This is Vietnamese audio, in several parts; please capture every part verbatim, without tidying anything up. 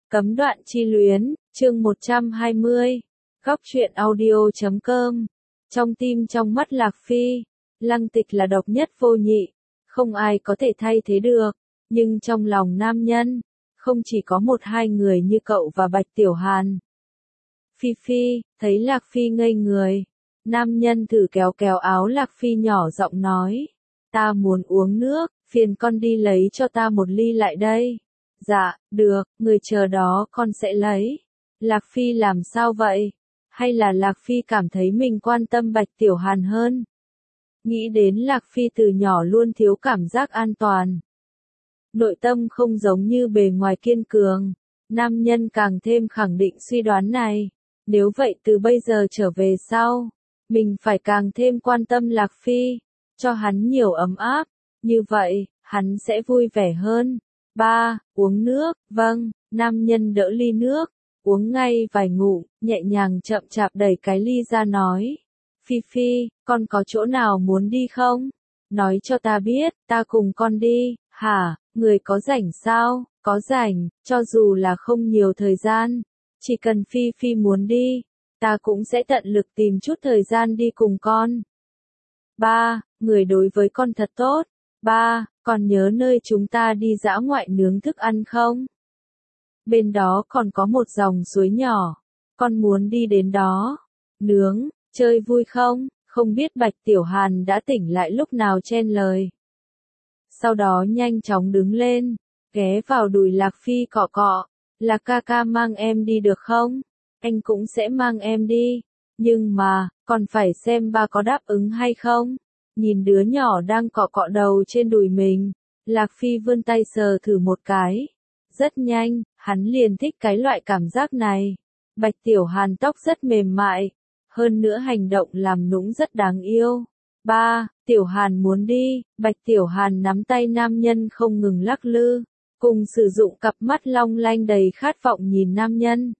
Cấm đoạn chi luyến, chương một trăm hai mươi. Góc truyện audio chấm com. Trong tim trong mắt Lạc Phi, Lăng Tịch là độc nhất vô nhị, không ai có thể thay thế được, nhưng trong lòng nam nhân, không chỉ có một hai người như cậu và Bạch Tiểu Hàn. Phi Phi, thấy Lạc Phi ngây người, nam nhân thử kéo kéo áo Lạc Phi nhỏ giọng nói, ta muốn uống nước, phiền con đi lấy cho ta một ly lại đây. Dạ, được, người chờ đó con sẽ lấy. Lạc Phi làm sao vậy? Hay là Lạc Phi cảm thấy mình quan tâm Bạch Tiểu Hàn hơn? Nghĩ đến Lạc Phi từ nhỏ luôn thiếu cảm giác an toàn. Nội tâm không giống như bề ngoài kiên cường, nam nhân càng thêm khẳng định suy đoán này. Nếu vậy từ bây giờ trở về sau, mình phải càng thêm quan tâm Lạc Phi, cho hắn nhiều ấm áp, như vậy, hắn sẽ vui vẻ hơn. Ba, uống nước, vâng, nam nhân đỡ ly nước, uống ngay vài ngụm, nhẹ nhàng chậm chạp đẩy cái ly ra nói. Phi Phi, con có chỗ nào muốn đi không? Nói cho ta biết, ta cùng con đi. Hả, người có rảnh sao? Có rảnh, cho dù là không nhiều thời gian, chỉ cần Phi Phi muốn đi, ta cũng sẽ tận lực tìm chút thời gian đi cùng con. Ba, người đối với con thật tốt. Ba, còn nhớ nơi chúng ta đi dã ngoại nướng thức ăn không? Bên đó còn có một dòng suối nhỏ, con muốn đi đến đó. Nướng, chơi vui không? Không biết Bạch Tiểu Hàn đã tỉnh lại lúc nào chen lời. Sau đó nhanh chóng đứng lên, ghé vào đùi Lạc Phi cọ cọ. Là ca ca mang em đi được không? Anh cũng sẽ mang em đi. Nhưng mà, còn phải xem ba có đáp ứng hay không? Nhìn đứa nhỏ đang cọ cọ đầu trên đùi mình, Lạc Phi vươn tay sờ thử một cái. Rất nhanh, hắn liền thích cái loại cảm giác này. Bạch Tiểu Hàn tóc rất mềm mại, hơn nữa hành động làm nũng rất đáng yêu. Ba, Tiểu Hàn muốn đi. Bạch Tiểu Hàn nắm tay nam nhân không ngừng lắc lư, cùng sử dụng cặp mắt long lanh đầy khát vọng nhìn nam nhân.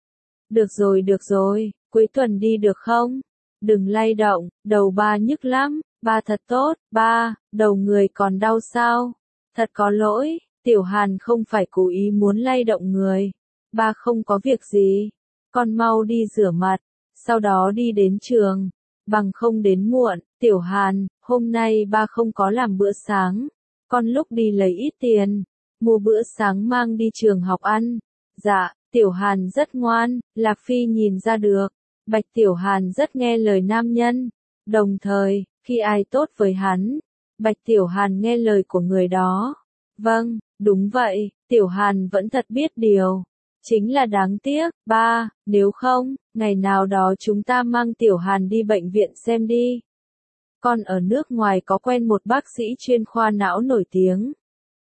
Được rồi được rồi, cuối tuần đi được không? Đừng lay động, đầu ba nhức lắm. Ba thật tốt. Ba, đầu người còn đau sao? Thật có lỗi, Tiểu Hàn không phải cố ý muốn lay động người. Ba không có việc gì. Con mau đi rửa mặt, sau đó đi đến trường, bằng không đến muộn. Tiểu Hàn, hôm nay ba không có làm bữa sáng, con lúc đi lấy ít tiền, mua bữa sáng mang đi trường học ăn. Dạ, Tiểu Hàn rất ngoan, Lạc Phi nhìn ra được. Bạch Tiểu Hàn rất nghe lời nam nhân, đồng thời, khi ai tốt với hắn, Bạch Tiểu Hàn nghe lời của người đó. Vâng, đúng vậy, Tiểu Hàn vẫn thật biết điều. Chính là đáng tiếc. Ba, nếu không, ngày nào đó chúng ta mang Tiểu Hàn đi bệnh viện xem đi. Con ở nước ngoài có quen một bác sĩ chuyên khoa não nổi tiếng,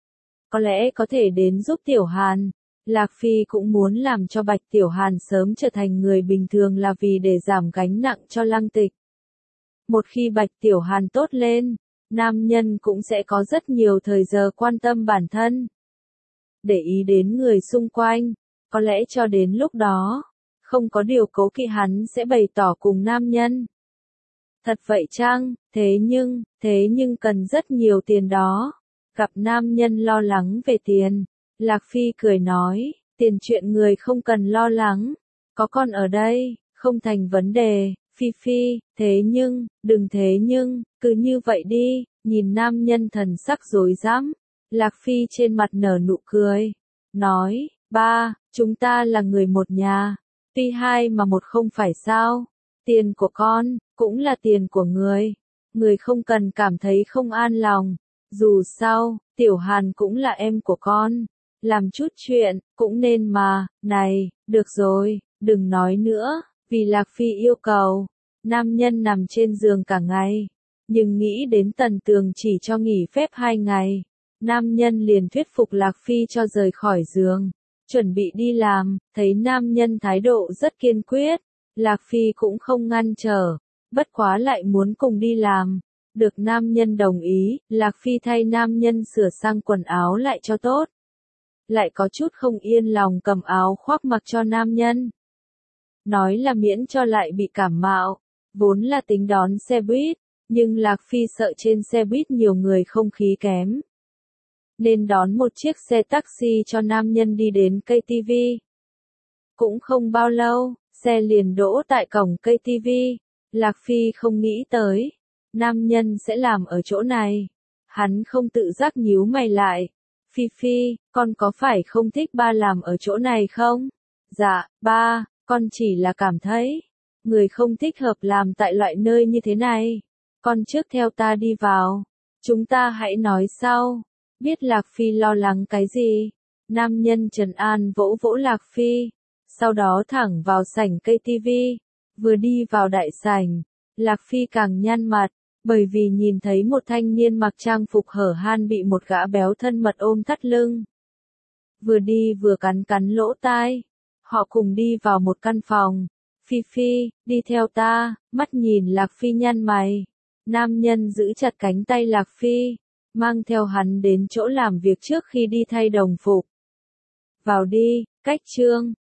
có lẽ có thể đến giúp Tiểu Hàn. Lạc Phi cũng muốn làm cho Bạch Tiểu Hàn sớm trở thành người bình thường là vì để giảm gánh nặng cho Lăng Tịch. Một khi Bạch Tiểu Hàn tốt lên, nam nhân cũng sẽ có rất nhiều thời giờ quan tâm bản thân, để ý đến người xung quanh. Có lẽ cho đến lúc đó, không có điều cố kỵ hắn sẽ bày tỏ cùng nam nhân. Thật vậy chăng? Thế nhưng, thế nhưng cần rất nhiều tiền đó. Gặp nam nhân lo lắng về tiền, Lạc Phi cười nói, tiền chuyện người không cần lo lắng, có con ở đây, không thành vấn đề. Phi Phi, thế nhưng, đừng thế nhưng, cứ như vậy đi. Nhìn nam nhân thần sắc rối rắm, Lạc Phi trên mặt nở nụ cười, nói, ba, chúng ta là người một nhà, tuy hai mà một không phải sao? Tiền của con, cũng là tiền của người, người không cần cảm thấy không an lòng, dù sao, Tiểu Hàn cũng là em của con, làm chút chuyện, cũng nên mà. Này, được rồi, đừng nói nữa. Vì Lạc Phi yêu cầu, nam nhân nằm trên giường cả ngày, nhưng nghĩ đến Tần Tường chỉ cho nghỉ phép hai ngày, nam nhân liền thuyết phục Lạc Phi cho rời khỏi giường, chuẩn bị đi làm. Thấy nam nhân thái độ rất kiên quyết, Lạc Phi cũng không ngăn trở, bất quá lại muốn cùng đi làm. Được nam nhân đồng ý, Lạc Phi thay nam nhân sửa sang quần áo lại cho tốt, lại có chút không yên lòng cầm áo khoác mặc cho nam nhân. Nói là miễn cho lại bị cảm mạo, vốn là tính đón xe buýt, nhưng Lạc Phi sợ trên xe buýt nhiều người không khí kém, nên đón một chiếc xe taxi cho nam nhân đi đến ca tê vê. Cũng không bao lâu, xe liền đỗ tại cổng ca tê vê. Lạc Phi không nghĩ tới, nam nhân sẽ làm ở chỗ này. Hắn không tự giác nhíu mày lại. Phi Phi, con có phải không thích ba làm ở chỗ này không? Dạ, ba, con chỉ là cảm thấy, người không thích hợp làm tại loại nơi như thế này. Con trước theo ta đi vào. Chúng ta hãy nói sau. Biết Lạc Phi lo lắng cái gì? Nam nhân trấn an vỗ vỗ Lạc Phi. Sau đó thẳng vào sảnh ca tê vê. Vừa đi vào đại sảnh, Lạc Phi càng nhăn mặt, bởi vì nhìn thấy một thanh niên mặc trang phục hở han bị một gã béo thân mật ôm thắt lưng. Vừa đi vừa cắn cắn lỗ tai. Họ cùng đi vào một căn phòng. Phi Phi, đi theo ta, mắt nhìn Lạc Phi nhăn mày. Nam nhân giữ chặt cánh tay Lạc Phi, mang theo hắn đến chỗ làm việc trước khi đi thay đồng phục. Vào đi, cách trương.